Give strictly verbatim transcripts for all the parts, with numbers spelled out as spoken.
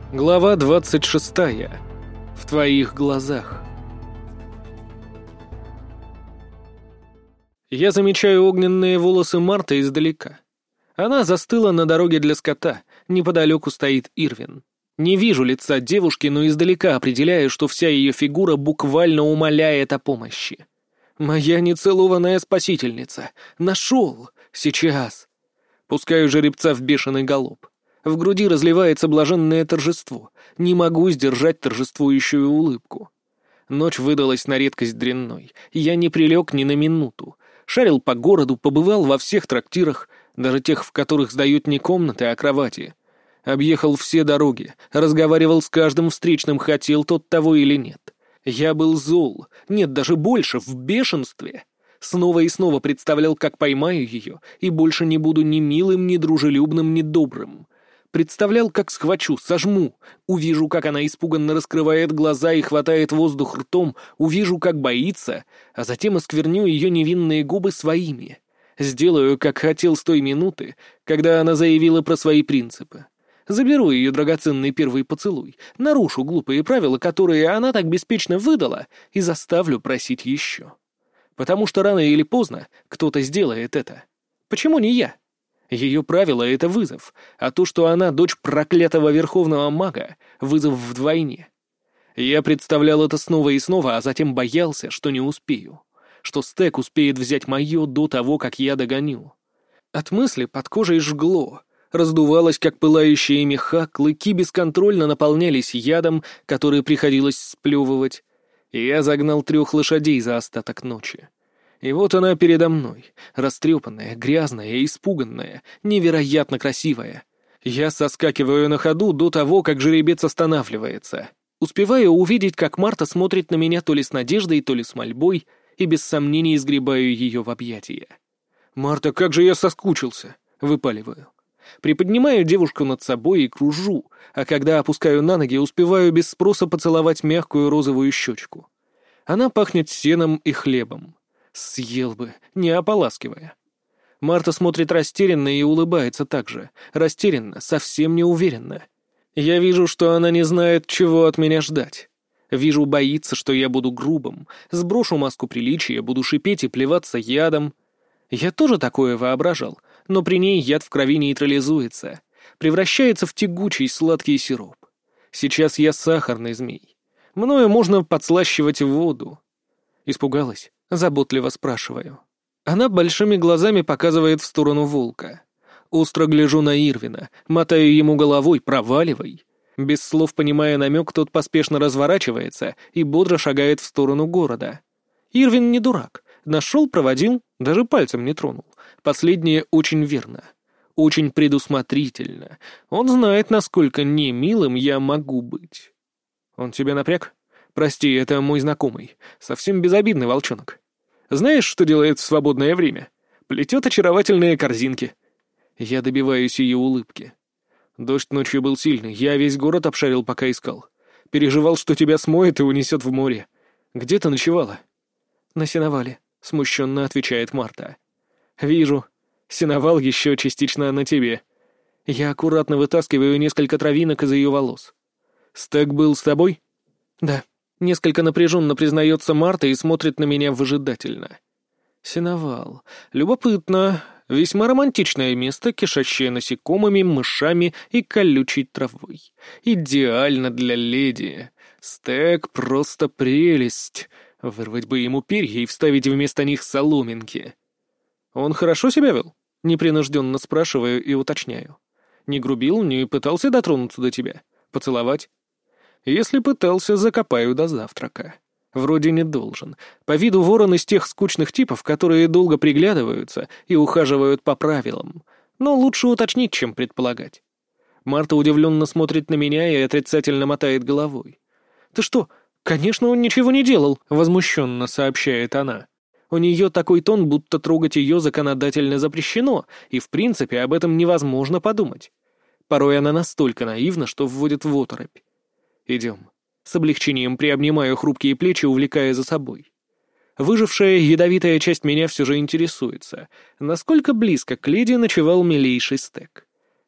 Глава двадцать шестая. В твоих глазах. Я замечаю огненные волосы Марты издалека. Она застыла на дороге для скота, неподалеку стоит Ирвин. Не вижу лица девушки, но издалека определяю, что вся ее фигура буквально умоляет о помощи. Моя нецелованная спасительница. Нашел. Сейчас. Пускаю жеребца в бешеный галоп. В груди разливается блаженное торжество. Не могу сдержать торжествующую улыбку. Ночь выдалась на редкость дрянной. Я не прилег ни на минуту. Шарил по городу, побывал во всех трактирах, даже тех, в которых сдают не комнаты, а кровати. Объехал все дороги, разговаривал с каждым встречным, хотел тот того или нет. Я был зол, нет, даже больше, в бешенстве. Снова и снова представлял, как поймаю ее, и больше не буду ни милым, ни дружелюбным, ни добрым. Представлял, как схвачу, сожму, увижу, как она испуганно раскрывает глаза и хватает воздух ртом, увижу, как боится, а затем оскверню ее невинные губы своими. Сделаю, как хотел с той минуты, когда она заявила про свои принципы. Заберу ее драгоценный первый поцелуй, нарушу глупые правила, которые она так беспечно выдала, и заставлю просить еще. Потому что рано или поздно кто-то сделает это. Почему не я? Ее правило — это вызов, а то, что она дочь проклятого верховного мага, — вызов вдвойне. Я представлял это снова и снова, а затем боялся, что не успею, что Стэк успеет взять мое до того, как я догоню. От мысли под кожей жгло, раздувалось, как пылающие меха, клыки бесконтрольно наполнялись ядом, который приходилось сплевывать, и я загнал трех лошадей за остаток ночи. И вот она передо мной, растрепанная, грязная, испуганная, невероятно красивая. Я соскакиваю на ходу до того, как жеребец останавливается. Успеваю увидеть, как Марта смотрит на меня то ли с надеждой, то ли с мольбой, и без сомнений сгребаю ее в объятия. «Марта, как же я соскучился!» — выпаливаю. Приподнимаю девушку над собой и кружу, а когда опускаю на ноги, успеваю без спроса поцеловать мягкую розовую щечку. Она пахнет сеном и хлебом. Съел бы, не ополаскивая. Марта смотрит растерянно и улыбается так же. Растерянно, совсем неуверенно. Я вижу, что она не знает, чего от меня ждать. Вижу, боится, что я буду грубым, сброшу маску приличия, буду шипеть и плеваться ядом. Я тоже такое воображал, но при ней яд в крови нейтрализуется, превращается в тягучий сладкий сироп. Сейчас я сахарный змей. Мною можно подслащивать воду. Испугалась? Заботливо спрашиваю. Она большими глазами показывает в сторону волка. Остро гляжу на Ирвина, мотаю ему головой: проваливай. Без слов понимая намек, тот поспешно разворачивается и бодро шагает в сторону города. Ирвин не дурак. Нашел, проводил, даже пальцем не тронул. Последнее очень верно. Очень предусмотрительно. Он знает, насколько не милым я могу быть. Он тебя напряг? Прости, это мой знакомый. Совсем безобидный волчонок. Знаешь, что делает в свободное время? Плетет очаровательные корзинки. Я добиваюсь ее улыбки. Дождь ночью был сильный, я весь город обшарил, пока искал. Переживал, что тебя смоет и унесет в море. Где ты ночевала? На сеновале, смущенно отвечает Марта. Вижу. Сеновал еще частично на тебе. Я аккуратно вытаскиваю несколько травинок из ее волос. Стэк был с тобой? Да. Несколько напряженно признается Марта и смотрит на меня выжидательно. Сеновал. Любопытно. Весьма романтичное место, кишащее насекомыми, мышами и колючей травой. Идеально для леди. Стэк просто прелесть. Вырвать бы ему перья и вставить вместо них соломинки. Он хорошо себя вел? Непринужденно спрашиваю и уточняю. Не грубил, не пытался дотронуться до тебя? Поцеловать? Если пытался, закопаю до завтрака. Вроде не должен. По виду ворон из тех скучных типов, которые долго приглядываются и ухаживают по правилам. Но лучше уточнить, чем предполагать. Марта удивленно смотрит на меня и отрицательно мотает головой. «Ты что? Конечно, он ничего не делал», — возмущенно сообщает она. У нее такой тон, будто трогать ее законодательно запрещено, и в принципе об этом невозможно подумать. Порой она настолько наивна, что вводит в оторопь. «Идем». С облегчением приобнимаю хрупкие плечи, увлекая за собой. Выжившая ядовитая часть меня все же интересуется, насколько близко к леди ночевал милейший Стэк.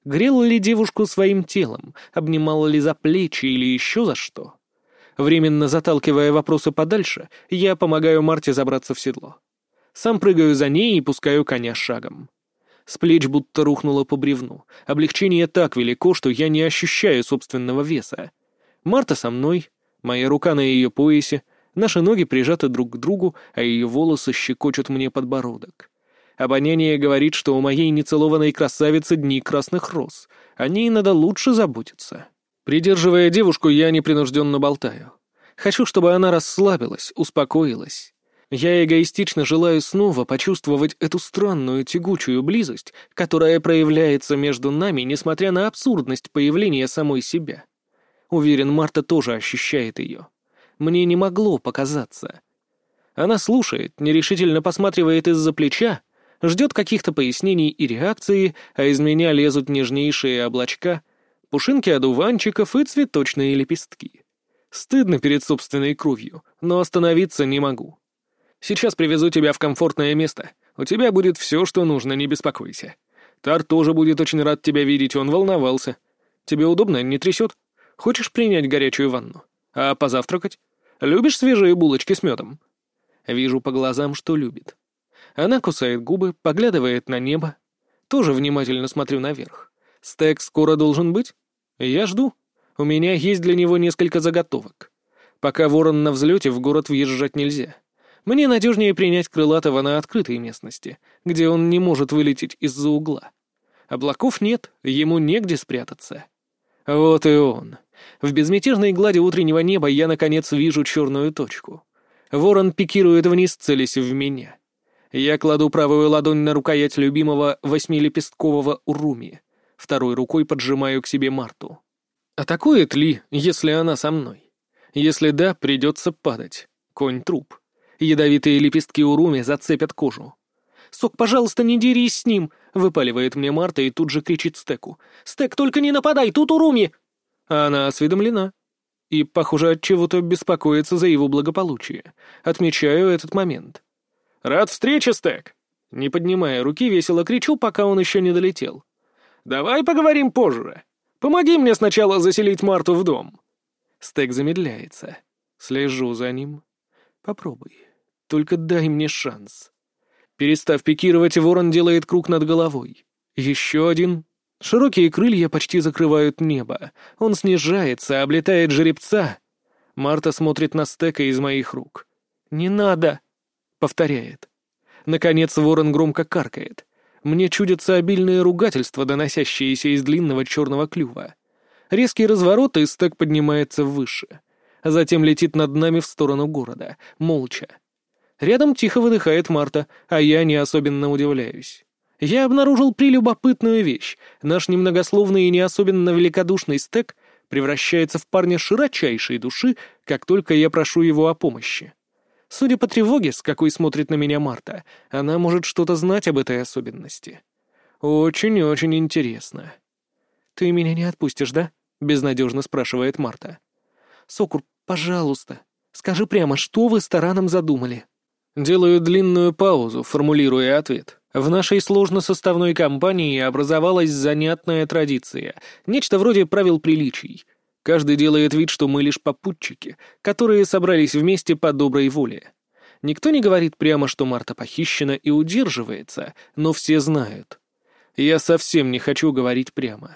Грел ли девушку своим телом, обнимал ли за плечи или еще за что? Временно заталкивая вопросы подальше, я помогаю Марте забраться в седло. Сам прыгаю за ней и пускаю коня шагом. С плеч будто рухнуло по бревну. Облегчение так велико, что я не ощущаю собственного веса. Марта со мной, моя рука на ее поясе, наши ноги прижаты друг к другу, а ее волосы щекочут мне подбородок. Обоняние говорит, что у моей нецелованной красавицы дни красных роз. О ней надо лучше заботиться. Придерживая девушку, я непринужденно болтаю. Хочу, чтобы она расслабилась, успокоилась. Я эгоистично желаю снова почувствовать эту странную тягучую близость, которая проявляется между нами, несмотря на абсурдность появления самой себя. Уверен, Марта тоже ощущает ее. Мне не могло показаться. Она слушает, нерешительно посматривает из-за плеча, ждет каких-то пояснений и реакции, а из меня лезут нежнейшие облачка, пушинки одуванчиков и цветочные лепестки. Стыдно перед собственной кровью, но остановиться не могу. Сейчас привезу тебя в комфортное место. У тебя будет все, что нужно, не беспокойся. Тар тоже будет очень рад тебя видеть, он волновался. Тебе удобно, не трясет? Хочешь принять горячую ванну? А позавтракать? Любишь свежие булочки с медом? Вижу по глазам, что любит. Она кусает губы, поглядывает на небо. Тоже внимательно смотрю наверх. Стек скоро должен быть? Я жду. У меня есть для него несколько заготовок. Пока ворон на взлете, в город въезжать нельзя. Мне надежнее принять крылатого на открытой местности, где он не может вылететь из-за угла. Облаков нет, ему негде спрятаться. Вот и он. В безмятежной глади утреннего неба я, наконец, вижу черную точку. Ворон пикирует вниз, целясь в меня. Я кладу правую ладонь на рукоять любимого восьмилепесткового уруми. Второй рукой поджимаю к себе Марту. Атакует ли, если она со мной? Если да, придется падать. Конь-труп. Ядовитые лепестки уруми зацепят кожу. «Сок, пожалуйста, не дерись с ним!» — выпаливает мне Марта и тут же кричит Стеку. «Стек, только не нападай, тут уруми!» Она осведомлена. И, похоже, от чего-то беспокоится за его благополучие. Отмечаю этот момент. «Рад встрече, Стек!» Не поднимая руки, весело кричу, пока он еще не долетел. «Давай поговорим позже. Помоги мне сначала заселить Марту в дом». Стек замедляется. Слежу за ним. «Попробуй. Только дай мне шанс». Перестав пикировать, ворон делает круг над головой. Еще один. Широкие крылья почти закрывают небо. Он снижается, облетает жеребца. Марта смотрит на Стека из моих рук. «Не надо!» — повторяет. Наконец ворон громко каркает. Мне чудятся обильные ругательства, доносящиеся из длинного черного клюва. Резкий разворот, и Стек поднимается выше. Затем летит над нами в сторону города, молча. Рядом тихо выдыхает Марта, а я не особенно удивляюсь. Я обнаружил прелюбопытную вещь. Наш немногословный и не особенно великодушный Стек превращается в парня широчайшей души, как только я прошу его о помощи. Судя по тревоге, с какой смотрит на меня Марта, она может что-то знать об этой особенности. Очень-очень интересно. «Ты меня не отпустишь, да?» — безнадежно спрашивает Марта. «Сокур, пожалуйста, скажи прямо, что вы с Тараном задумали?» Делаю длинную паузу, формулируя ответ. В нашей сложносоставной компании образовалась занятная традиция, нечто вроде правил приличий. Каждый делает вид, что мы лишь попутчики, которые собрались вместе по доброй воле. Никто не говорит прямо, что Марта похищена и удерживается, но все знают. Я совсем не хочу говорить прямо.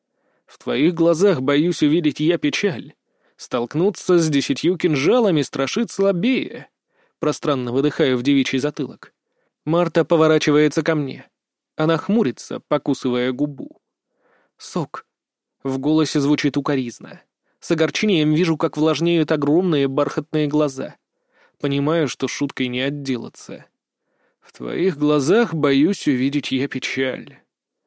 В твоих глазах боюсь увидеть я печаль. Столкнуться с десятью кинжалами страшит слабее. Пространно выдыхаю в девичий затылок. Марта поворачивается ко мне. Она хмурится, покусывая губу. «Сок». В голосе звучит укоризна. С огорчением вижу, как влажнеют огромные бархатные глаза. Понимаю, что шуткой не отделаться. В твоих глазах боюсь увидеть я печаль.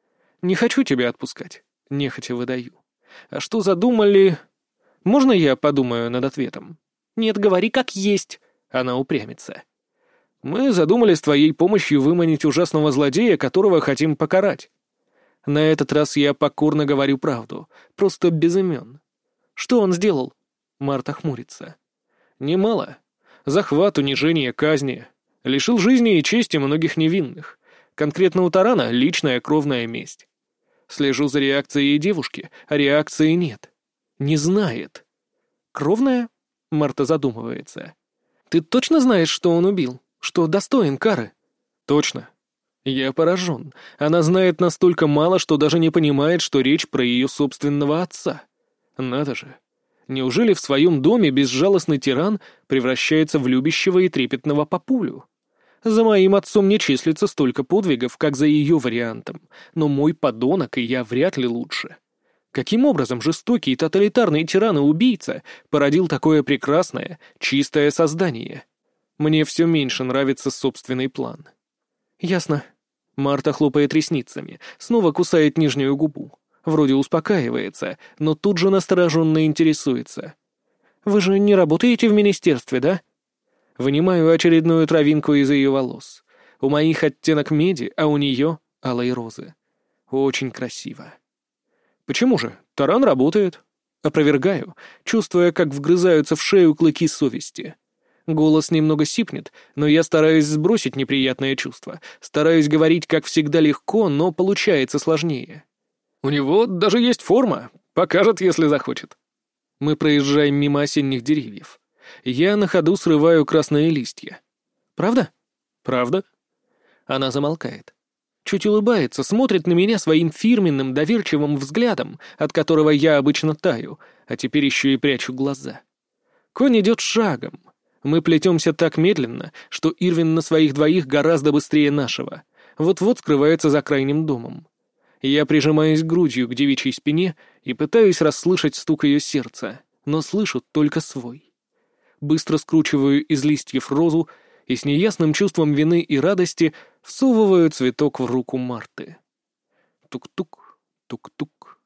Не хочу тебя отпускать. Нехотя выдаю. А что задумали... Можно я подумаю над ответом? Нет, говори как есть. Она упрямится. Мы задумали с твоей помощью выманить ужасного злодея, которого хотим покарать. На этот раз я покорно говорю правду, просто без имен. Что он сделал? Марта хмурится. Немало. Захват, унижение, казни. Лишил жизни и чести многих невинных. Конкретно у Тарана личная кровная месть. Слежу за реакцией девушки, а реакции нет. Не знает. Кровная? Марта задумывается. Ты точно знаешь, что он убил? Что достоин кары? Точно. Я поражен. Она знает настолько мало, что даже не понимает, что речь про ее собственного отца. Надо же. Неужели в своем доме безжалостный тиран превращается в любящего и трепетного папулю? За моим отцом не числится столько подвигов, как за ее вариантом, но мой подонок и я вряд ли лучше. Каким образом жестокий и тоталитарный тиран и убийца породил такое прекрасное, чистое создание? Мне все меньше нравится собственный план. Ясно. Марта хлопает ресницами, снова кусает нижнюю губу. Вроде успокаивается, но тут же настороженно интересуется. «Вы же не работаете в министерстве, да?» Вынимаю очередную травинку из ее волос. У моих оттенок меди, а у нее — алой розы. Очень красиво. «Почему же? Таран работает». Опровергаю, чувствуя, как вгрызаются в шею клыки совести. Голос немного сипнет, но я стараюсь сбросить неприятное чувство. Стараюсь говорить, как всегда, легко, но получается сложнее. «У него даже есть форма. Покажет, если захочет». Мы проезжаем мимо осенних деревьев. Я на ходу срываю красные листья. «Правда?» «Правда?» Она замолкает. Чуть улыбается, смотрит на меня своим фирменным, доверчивым взглядом, от которого я обычно таю, а теперь еще и прячу глаза. Конь идет шагом. Мы плетемся так медленно, что Ирвин на своих двоих гораздо быстрее нашего. Вот-вот скрывается за крайним домом. Я прижимаюсь грудью к девичьей спине и пытаюсь расслышать стук ее сердца, но слышу только свой. Быстро скручиваю из листьев розу и с неясным чувством вины и радости всовываю цветок в руку Марты. Тук-тук, тук-тук.